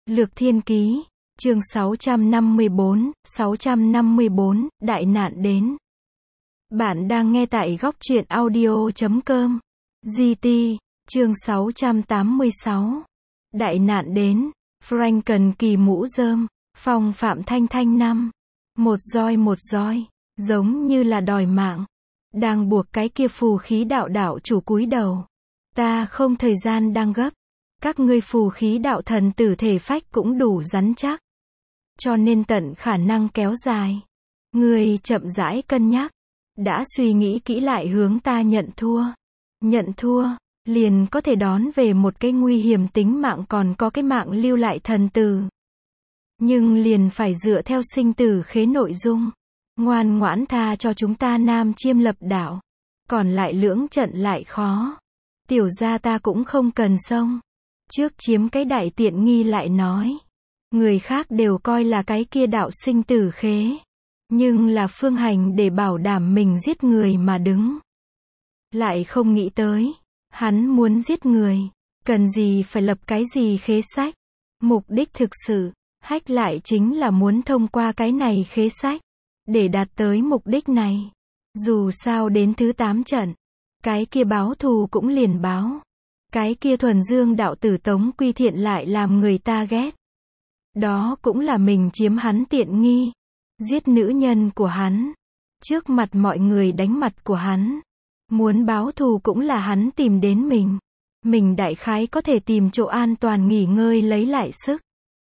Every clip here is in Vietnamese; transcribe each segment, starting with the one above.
Lược Thiên Ký, chương 654, đại nạn đến. Bạn đang nghe tại góc truyện audio.com. GT, chương 686. Đại nạn đến, Frank cần kỳ mũ rơm, Phong Phạm Thanh Thanh năm. Một roi, giống như là đòi mạng. Đang buộc cái kia phù khí đạo chủ cúi đầu. Ta không thời gian đang gấp. Các ngươi phù khí đạo thần tử thể phách cũng đủ rắn chắc. Cho nên tận khả năng kéo dài. Ngươi chậm rãi cân nhắc. Đã suy nghĩ kỹ lại hướng ta nhận thua. Nhận thua, liền có thể đón về một cái nguy hiểm tính mạng còn có cái mạng lưu lại thần tử. Nhưng liền phải dựa theo sinh tử khế nội dung. Ngoan ngoãn tha cho chúng ta Nam Chiêm lập đạo. Còn lại lưỡng trận lại khó. Tiểu gia ta cũng không cần xông. Trước chiếm cái đại tiện nghi lại nói. Người khác đều coi là cái kia đạo sinh tử khế. Nhưng là phương hành để bảo đảm mình giết người mà đứng. Lại không nghĩ tới. Hắn muốn giết người. Cần gì phải lập cái gì khế sách. Mục đích thực sự. Hách lại chính là muốn thông qua cái này khế sách. Để đạt tới mục đích này. Dù sao đến thứ 8 trận. Cái kia báo thù cũng liền báo. Cái kia thuần dương đạo tử Tống Quy Thiện lại làm người ta ghét. Đó cũng là mình chiếm hắn tiện nghi. Giết nữ nhân của hắn. Trước mặt mọi người đánh mặt của hắn. Muốn báo thù cũng là hắn tìm đến mình. Mình đại khái có thể tìm chỗ an toàn nghỉ ngơi lấy lại sức.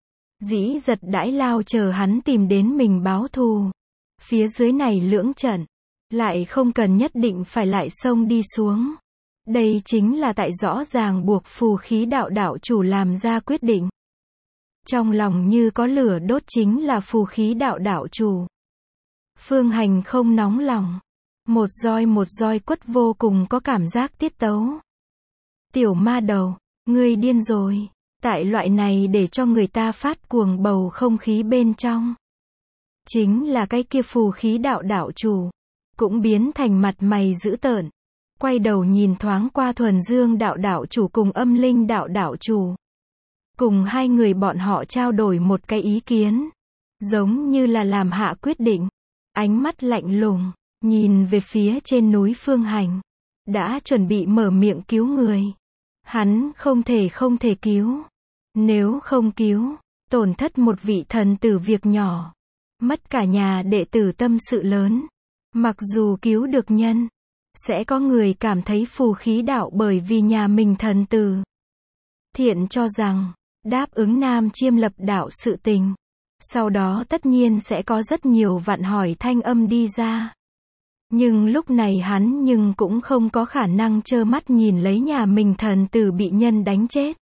Dĩ giật đãi lao chờ hắn tìm đến mình báo thù. Phía dưới này lưỡng trận. Lại không cần nhất định phải lại xông đi xuống. Đây chính là tại rõ ràng buộc phù khí đạo chủ làm ra quyết định. Trong lòng như có lửa đốt chính là phù khí đạo chủ. Phương hành không nóng lòng. Một roi quất vô cùng có cảm giác tiết tấu. Tiểu ma đầu, ngươi điên rồi. Tại loại này để cho người ta phát cuồng bầu không khí bên trong. Chính là cái kia phù khí đạo chủ. Cũng biến thành mặt mày dữ tợn. Quay đầu nhìn thoáng qua thuần dương đạo chủ cùng âm linh đạo chủ. Cùng hai người bọn họ trao đổi một cái ý kiến. Giống như là làm hạ quyết định. Ánh mắt lạnh lùng. Nhìn về phía trên núi Phương Hành. Đã chuẩn bị mở miệng cứu người. Hắn không thể cứu. Nếu không cứu. Tổn thất một vị thần tử việc nhỏ. Mất cả nhà đệ tử tâm sự lớn. Mặc dù cứu được nhân. Sẽ có người cảm thấy phù khí đạo bởi vì nhà mình thần tử. Thiện cho rằng. Đáp ứng Nam Chiêm lập đạo sự tình. Sau đó tất nhiên sẽ có rất nhiều vạn hỏi thanh âm đi ra. Nhưng lúc này hắn nhưng cũng không có khả năng trơ mắt nhìn lấy nhà mình thần tử bị nhân đánh chết.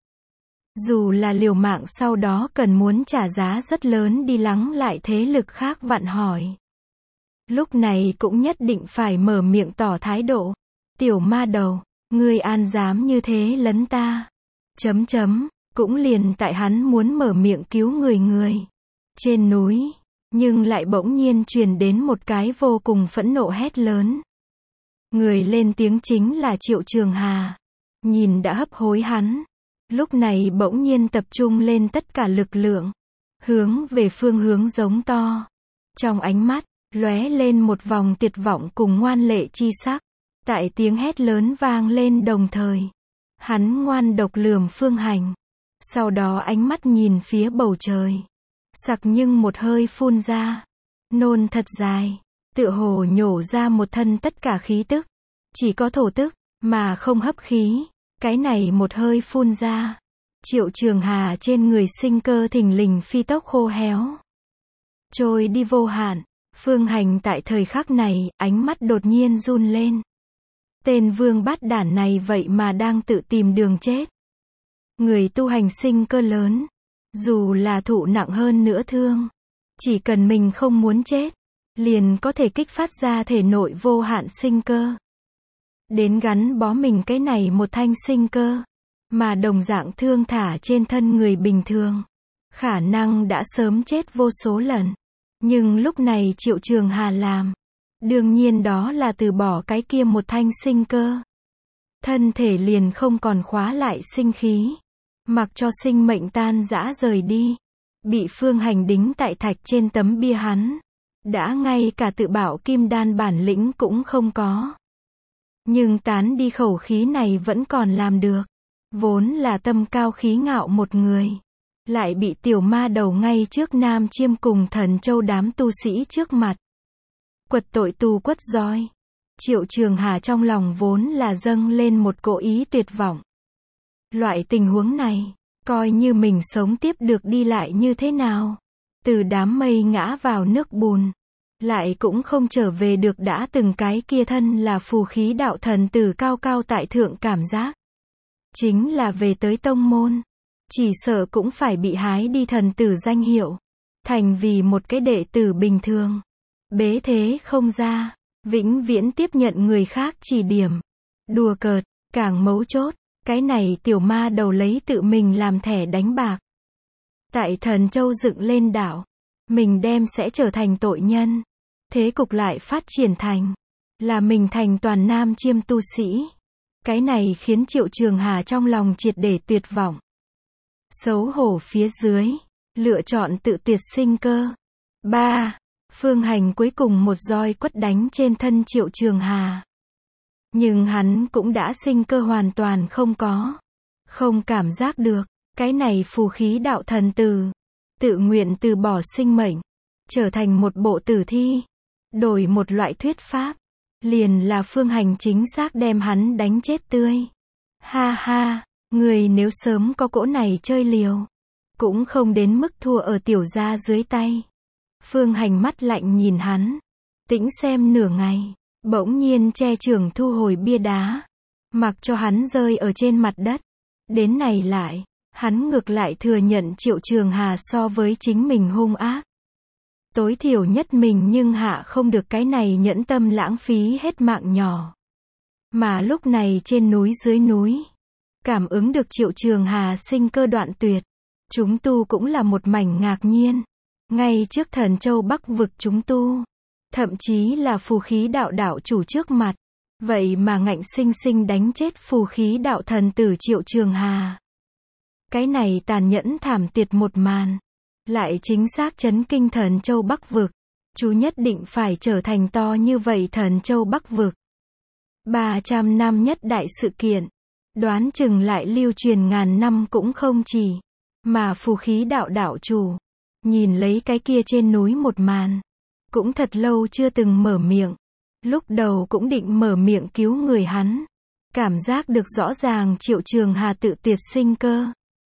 Dù là liều mạng sau đó cần muốn trả giá rất lớn đi lắng lại thế lực khác vạn hỏi. Lúc này cũng nhất định phải mở miệng tỏ thái độ. Tiểu ma đầu, ngươi an dám như thế lấn ta. Cũng liền tại hắn muốn mở miệng cứu người. Trên núi, nhưng lại bỗng nhiên truyền đến một cái vô cùng phẫn nộ hét lớn. Người lên tiếng chính là Triệu Trường Hà. Nhìn đã hấp hối hắn. Lúc này bỗng nhiên tập trung lên tất cả lực lượng. Hướng về phương hướng giống to. Trong ánh mắt, lóe lên một vòng tuyệt vọng cùng ngoan lệ chi sắc. Tại tiếng hét lớn vang lên đồng thời. Hắn ngoan độc lườm Phương Hành. Sau đó ánh mắt nhìn phía bầu trời. Sặc nhưng một hơi phun ra. Nôn thật dài. Tựa hồ nhổ ra một thân tất cả khí tức. Chỉ có thổ tức, mà không hấp khí. Cái này một hơi phun ra. Triệu Trường Hà trên người sinh cơ thình lình phi tốc khô héo. Trôi đi vô hạn. Phương Hành tại thời khắc này, ánh mắt đột nhiên run lên. Tên vương bát đản này vậy mà đang tự tìm đường chết. Người tu hành sinh cơ lớn. Dù là thụ nặng hơn nữa thương. Chỉ cần mình không muốn chết. Liền có thể kích phát ra thể nội vô hạn sinh cơ. Đến gắn bó mình cái này một thanh sinh cơ. Mà đồng dạng thương thả trên thân người bình thường. Khả năng đã sớm chết vô số lần. Nhưng lúc này Triệu Trường Hà làm. Đương nhiên đó là từ bỏ cái kia một thanh sinh cơ. Thân thể liền không còn khóa lại sinh khí. mặc cho sinh mệnh tan rã rời đi. Bị Phương Hành đính tại thạch trên tấm bia hắn. Đã ngay cả tự bảo kim đan bản lĩnh cũng không có. Nhưng tán đi khẩu khí này vẫn còn làm được. Vốn là tâm cao khí ngạo một người. Lại bị tiểu ma đầu ngay trước Nam Chiêm cùng Thần Châu đám tu sĩ trước mặt. Quật tội tù quất roi. Triệu Trường Hà trong lòng vốn là dâng lên một cỗ ý tuyệt vọng. Loại tình huống này, coi như mình sống tiếp được đi lại như thế nào. Từ đám mây ngã vào nước bùn. Lại cũng không trở về được đã từng cái kia thân là phù khí đạo thần tử cao cao tại thượng cảm giác. Chính là về tới tông môn. Chỉ sợ cũng phải bị hái đi thần tử danh hiệu. Thành vì một cái đệ tử bình thường. Bế thế không ra. Vĩnh viễn tiếp nhận người khác chỉ điểm. Đùa cợt, càng mấu chốt. Cái này tiểu ma đầu lấy tự mình làm thẻ đánh bạc. Tại Thần Châu dựng lên đảo. Mình đem sẽ trở thành tội nhân. Thế cục lại phát triển thành. Là mình thành toàn Nam Chiêm tu sĩ. Cái này khiến Triệu Trường Hà trong lòng triệt để tuyệt vọng. Xấu hổ phía dưới. Lựa chọn tự tuyệt sinh cơ. 3. Phương Hành cuối cùng một roi quất đánh trên thân Triệu Trường Hà. Nhưng hắn cũng đã sinh cơ hoàn toàn không có. Không cảm giác được. Cái này phù khí đạo thần tử. Tự nguyện từ bỏ sinh mệnh. Trở thành một bộ tử thi. Đổi một loại thuyết pháp. Liền là Phương Hành chính xác đem hắn đánh chết tươi. Ha ha. Người nếu sớm có cỗ này chơi liều. Cũng không đến mức thua ở tiểu gia dưới tay. Phương Hành mắt lạnh nhìn hắn. Tĩnh xem nửa ngày. Bỗng nhiên che trường thu hồi bia đá. Mặc cho hắn rơi ở trên mặt đất. Đến này lại. Hắn ngược lại thừa nhận Triệu Trường Hà so với chính mình hung ác. Tối thiểu nhất mình nhưng hạ không được cái này nhẫn tâm lãng phí hết mạng nhỏ. Mà lúc này trên núi dưới núi. Cảm ứng được Triệu Trường Hà sinh cơ đoạn tuyệt. Chúng tu cũng là một mảnh ngạc nhiên. Ngay trước Thần Châu Bắc vực chúng tu. Thậm chí là phù khí đạo đạo chủ trước mặt. Vậy mà ngạnh sinh sinh đánh chết phù khí đạo thần tử Triệu Trường Hà. Cái này tàn nhẫn thảm tiệt một màn. Lại chính xác chấn kinh Thần Châu Bắc vực. Chú nhất định phải trở thành to như vậy Thần Châu Bắc vực. 300 năm nhất đại sự kiện. Đoán chừng lại lưu truyền ngàn năm cũng không chỉ. Mà phù khí đạo đạo chủ. Nhìn lấy cái kia trên núi một màn. Cũng thật lâu chưa từng mở miệng. Lúc đầu cũng định mở miệng cứu người hắn. Cảm giác được rõ ràng Triệu Trường Hà tự tuyệt sinh cơ.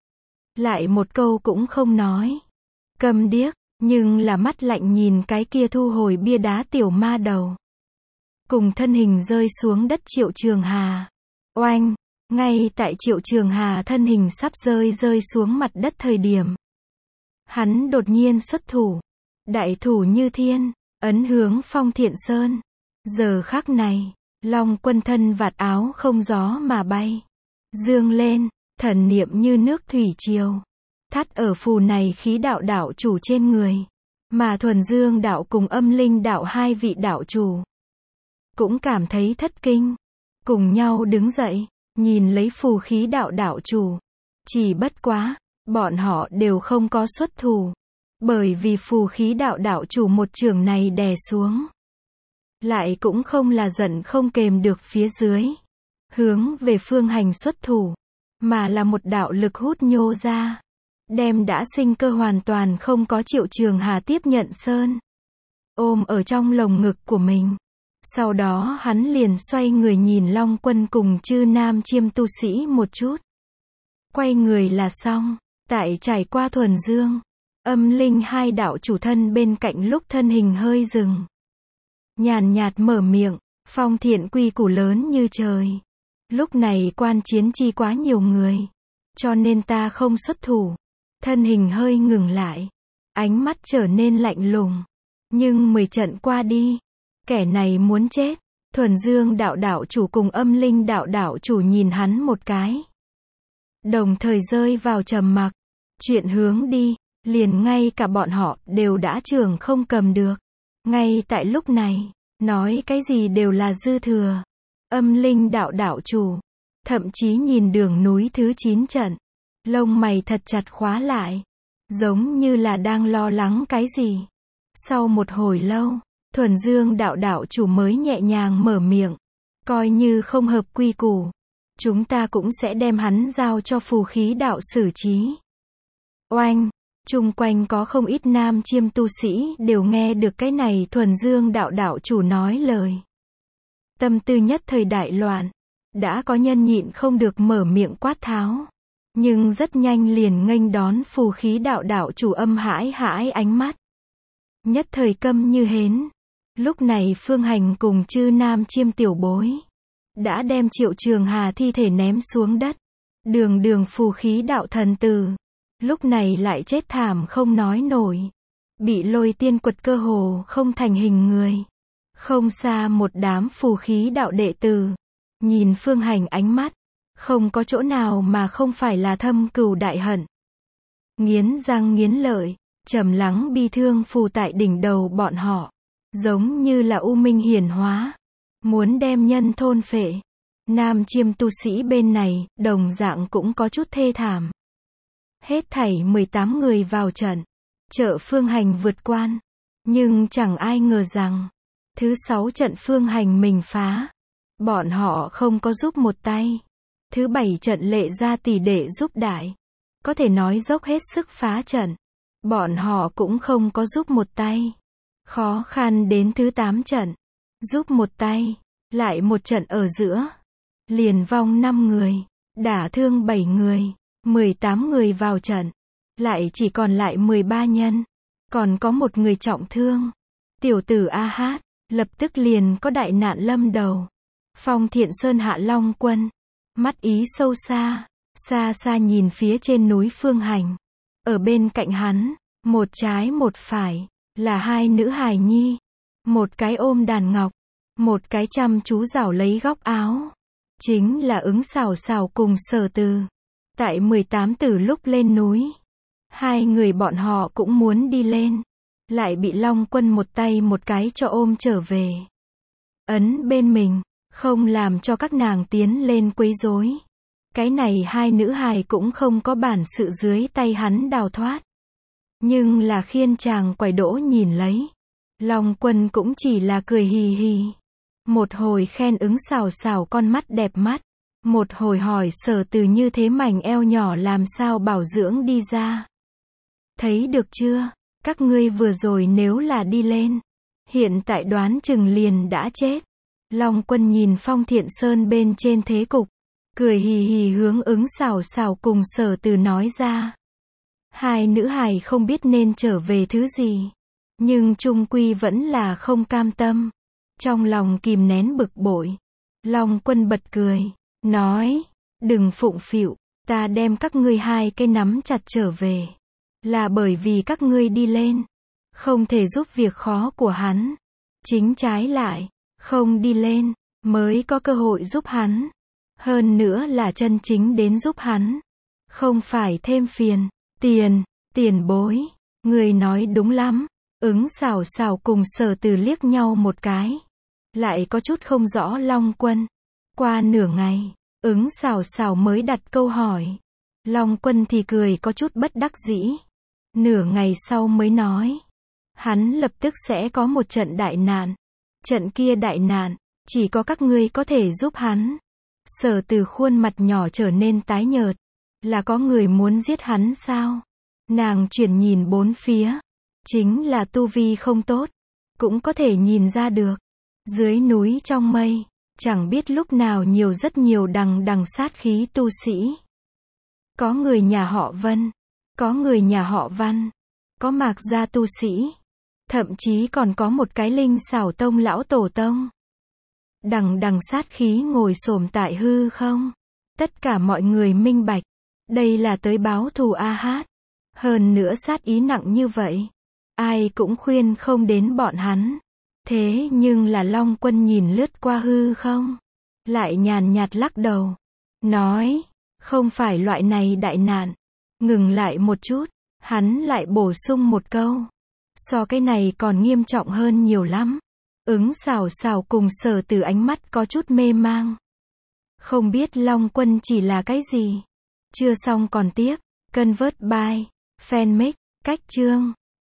Lại một câu cũng không nói. Câm điếc, nhưng là mắt lạnh nhìn cái kia thu hồi bia đá tiểu ma đầu. Cùng thân hình rơi xuống đất Triệu Trường Hà. Oanh, ngay tại Triệu Trường Hà thân hình sắp rơi xuống mặt đất thời điểm. Hắn đột nhiên xuất thủ. Đại thủ như thiên, ấn hướng Phong Thiện Sơn. Giờ khắc này, Long Quân thân vạt áo không gió mà bay. Dương lên, thần niệm như nước thủy triều. Thắt ở phù này khí đạo đạo chủ trên người. Mà Thuần Dương đạo cùng Âm Linh đạo hai vị đạo chủ. Cũng cảm thấy thất kinh. Cùng nhau đứng dậy, nhìn lấy phù khí đạo đạo chủ. Chỉ bất quá, bọn họ đều không có xuất thủ. Bởi vì phù khí đạo đạo chủ một trường này đè xuống. Lại cũng không là giận không kềm được phía dưới. Hướng về Phương Hành xuất thủ. Mà là một đạo lực hút nhô ra. Đem đã sinh cơ hoàn toàn không có Triệu Trường Hà tiếp nhận sơn. Ôm ở trong lồng ngực của mình. Sau đó hắn liền xoay người nhìn Long Quân cùng chư Nam Chiêm tu sĩ một chút. Quay người là xong. Tại trải qua Thuần Dương, Âm Linh hai đạo chủ thân bên cạnh lúc thân hình hơi dừng. Nhàn nhạt mở miệng, Phong Thiện quy củ lớn như trời. Lúc này quan chiến chi quá nhiều người. Cho nên ta không xuất thủ. Thân hình hơi ngừng lại. Ánh mắt trở nên lạnh lùng. Nhưng 10 trận qua đi. Kẻ này muốn chết. Thuần Dương đạo đạo chủ cùng Âm Linh đạo đạo chủ nhìn hắn một cái. Đồng thời rơi vào trầm mặc. Chuyện hướng đi. Liền ngay cả bọn họ đều đã trưởng không cầm được. Ngay tại lúc này. Nói cái gì đều là dư thừa. Âm Linh đạo đạo chủ. Thậm chí nhìn đường núi thứ 9 trận. Lông mày thật chặt khóa lại, giống như là đang lo lắng cái gì. Sau một hồi lâu, Thuần Dương đạo đạo chủ mới nhẹ nhàng mở miệng, coi như không hợp quy củ, chúng ta cũng sẽ đem hắn giao cho phù khí đạo xử trí. Oanh, chung quanh có không ít nam chiêm tu sĩ đều nghe được cái này Thuần Dương đạo đạo chủ nói lời. Tâm tư nhất thời đại loạn, đã có nhân nhịn không được mở miệng quát tháo, nhưng rất nhanh liền nghênh đón phù khí đạo đạo chủ âm hãi hãi ánh mắt. Nhất thời câm như hến. Lúc này Phương Hành cùng chư nam chiêm tiểu bối đã đem Triệu Trường Hà thi thể ném xuống đất. Đường đường phù khí đạo thần tử, lúc này lại chết thảm không nói nổi, bị Lôi Tiên quật cơ hồ không thành hình người. Không xa một đám phù khí đạo đệ tử, nhìn Phương Hành ánh mắt, không có chỗ nào mà không phải là thâm cừu đại hận. Nghiến răng nghiến lợi, trầm lắng bi thương phù tại đỉnh đầu bọn họ, giống như là u minh hiển hóa, muốn đem nhân thôn phệ. Nam chiêm tu sĩ bên này, đồng dạng cũng có chút thê thảm. Hết thảy 18 người vào trận, trợ Phương Hành vượt quan, nhưng chẳng ai ngờ rằng, thứ 6 trận Phương Hành mình phá, bọn họ không có giúp một tay. Thứ 7 trận Lệ Gia tỷ đệ giúp đại, có thể nói dốc hết sức phá trận, bọn họ cũng không có giúp một tay. Khó khăn đến thứ 8 trận, giúp một tay, lại một trận ở giữa, liền vong 5 người, đả thương 7 người, 18 người vào trận, lại chỉ còn lại 13 nhân, còn có một người trọng thương. Tiểu tử A Hát, lập tức liền có đại nạn lâm đầu. Phong Thiện Sơn Hạ Long Quân, mắt ý sâu xa, xa xa nhìn phía trên núi Phương Hành. Ở bên cạnh hắn, một trái một phải, là hai nữ hài nhi. Một cái ôm đàn ngọc, một cái chăm chú rảo lấy góc áo. Chính là Ứng Xảo Xảo cùng Sở Từ. Tại 18 tử lúc lên núi, hai người bọn họ cũng muốn đi lên, lại bị Long Quân một tay một cái cho ôm trở về. Ấn bên mình, không làm cho các nàng tiến lên quấy rối. Cái này hai nữ hài cũng không có bản sự dưới tay hắn đào thoát. Nhưng là khiên chàng quải đỗ nhìn lấy. Long Quân cũng chỉ là cười hì hì. Một hồi khen Ứng Xảo Xảo con mắt đẹp mắt. Một hồi hỏi Sở Từ như thế mảnh eo nhỏ làm sao bảo dưỡng đi ra. Thấy được chưa, các ngươi vừa rồi nếu là đi lên, hiện tại đoán chừng liền đã chết. Long Quân nhìn Phong Thiện Sơn bên trên thế cục, cười hì hì hướng Ứng Xảo Xảo cùng Sở Từ nói ra. Hai nữ hài không biết nên trở về thứ gì, nhưng chung quy vẫn là không cam tâm. Trong lòng kìm nén bực bội, Long Quân bật cười, nói, đừng phụng phịu, ta đem các ngươi hai cái nắm chặt trở về, là bởi vì các ngươi đi lên, không thể giúp việc khó của hắn. Chính trái lại, không đi lên, mới có cơ hội giúp hắn. Hơn nữa là chân chính đến giúp hắn, không phải thêm phiền. Tiền bối, người nói đúng lắm. Ứng Xảo Xảo cùng Sở Từ liếc nhau một cái, lại có chút không rõ Long Quân. Qua nửa ngày, Ứng Xảo Xảo mới đặt câu hỏi. Long Quân thì cười có chút bất đắc dĩ. Nửa ngày sau mới nói, hắn lập tức sẽ có một trận đại nạn. Trận kia đại nạn, chỉ có các ngươi có thể giúp hắn. Sở Từ khuôn mặt nhỏ trở nên tái nhợt. Là có người muốn giết hắn sao? Nàng chuyển nhìn bốn phía. Chính là tu vi không tốt, cũng có thể nhìn ra được. Dưới núi trong mây, chẳng biết lúc nào nhiều rất nhiều đằng đằng sát khí tu sĩ. Có người nhà họ Vân, có người nhà họ Văn, có Mạc gia tu sĩ, thậm chí còn có một cái Linh Xảo Tông lão tổ tông. Đằng đằng sát khí ngồi xổm tại hư không. Tất cả mọi người minh bạch, đây là tới báo thù A Hát. Hơn nữa sát ý nặng như vậy, ai cũng khuyên không đến bọn hắn. Thế nhưng là Long Quân nhìn lướt qua hư không, lại nhàn nhạt lắc đầu, nói, không phải loại này đại nạn. Ngừng lại một chút, hắn lại bổ sung một câu, so cái này còn nghiêm trọng hơn nhiều lắm. Ứng Xảo Xảo cùng Sở Từ ánh mắt có chút mê mang. Không biết Long Quân chỉ là cái gì. Chưa xong còn tiếp. Convert by Fanmake. Cách chương